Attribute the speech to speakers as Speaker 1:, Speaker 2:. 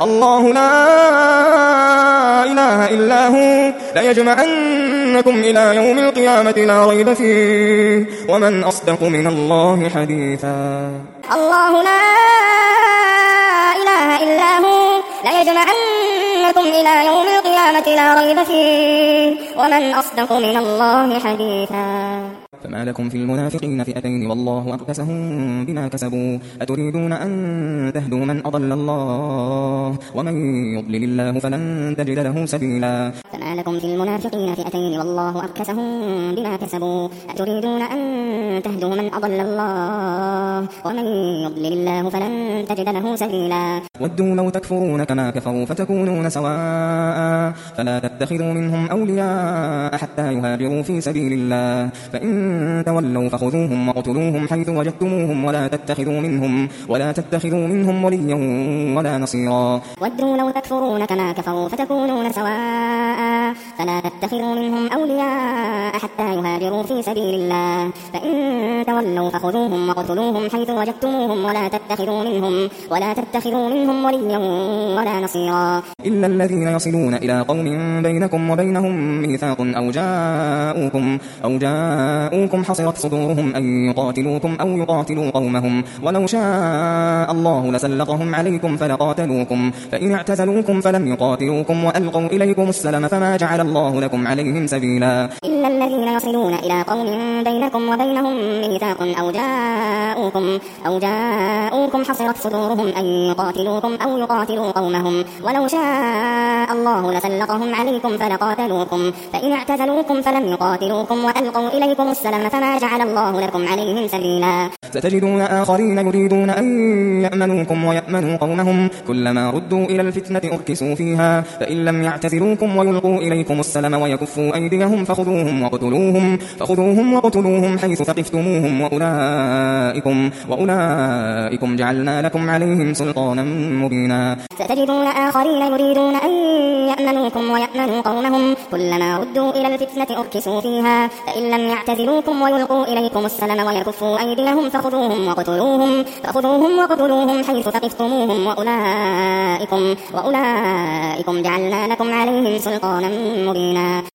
Speaker 1: الله لا إله إلا هو ليجمعنكم إلى يوم القيامة لا ريب فيه ومن أصدق من الله حديثا
Speaker 2: الله لا إله إلا هو ليجمعنكم إلى يوم القيامة لا ريب فيه ومن أصدق من الله حديثا
Speaker 1: فما لكم في المنافقين فئتين والله أركسهم بما كسبوا أتريدون أن تهدوا من أضل الله ومن يضلل الله فلن تجد له سبيلا
Speaker 2: فما لكم في المنافقين فئتين والله أركسهم بما كسبوا أتريدون أن تهدوا من أضل الله ومن يضلل الله فلن تجد له سبيلا
Speaker 1: ودوا لو تكفرون كما كفروا فتكونون سواء فلا تتخذوا منهم أولياء حتى يهاجروا في سبيل الله فإن تولوا فخذوهم وقتلوهم حيث وجدتموهم ولا تتخذوا منهم وليا ولا نصيرا
Speaker 2: ودوا لو تكفرون كما كفروا فتكونون سواء فلا تتخذوا منهم أولياء حتى يهاجروا في سبيل الله فإن تولوا فخذوهم وقتلوهم حيث وجدتموهم ولا تتخذوا منهم وليا ولا نصيرا
Speaker 1: إلا الذين يصلون إلى قوم بينكم وبينهم ميثاق أو جاءوكم حصرت صدورهم أن يقاتلوكم أو يقاتلوا قومهم ولو شاء الله لسلطهم عليكم فلقاتلوكم فإن اعتزلوكم فلم يقاتلوكم وألقوا إليكم السلم فما جعل الله لكم عليهم سبيلا
Speaker 2: إلا الذين يصلون إلى قوم بينكم وبينهم ميثاق أو جاءوكم حصرت صدورهم أن يقاتلوكم أو يقاتلوا قومهم ولو شاء الله لسلطهم عليكم فلقاتلوكم فإن اعتزلوكم فلم يقاتلوكم وألقوا إليكم السلم فما جعل الله لكم عليهم سبيلا
Speaker 1: ستجدون آخرين يريدون أن يأمنوكم ويأمنوا قومهم كلما ردوا إلى الفتنة أركسوا فيها فإن لم يعتزلوكم ويلقوا إليكم السلم ويكفوا أيديهم فخذوهم وقتلوهم حيث ثقفتموهم وأولئكم جعلنا لكم عليهم سلطانا مبينا
Speaker 2: ستجدون آخرين يريدون أن يأمنوكم ويأمنوا قومهم كلما ردوا إلى الفتنة أركسوا فيها فإن لم يعتزلوكم ويلقوا إليكم السلم ويكفوا أيديهم فخذوهم وقتلوهم حيث ثقفتموهم وأولئكم جعلنا لكم عليهم سلطانا مبينا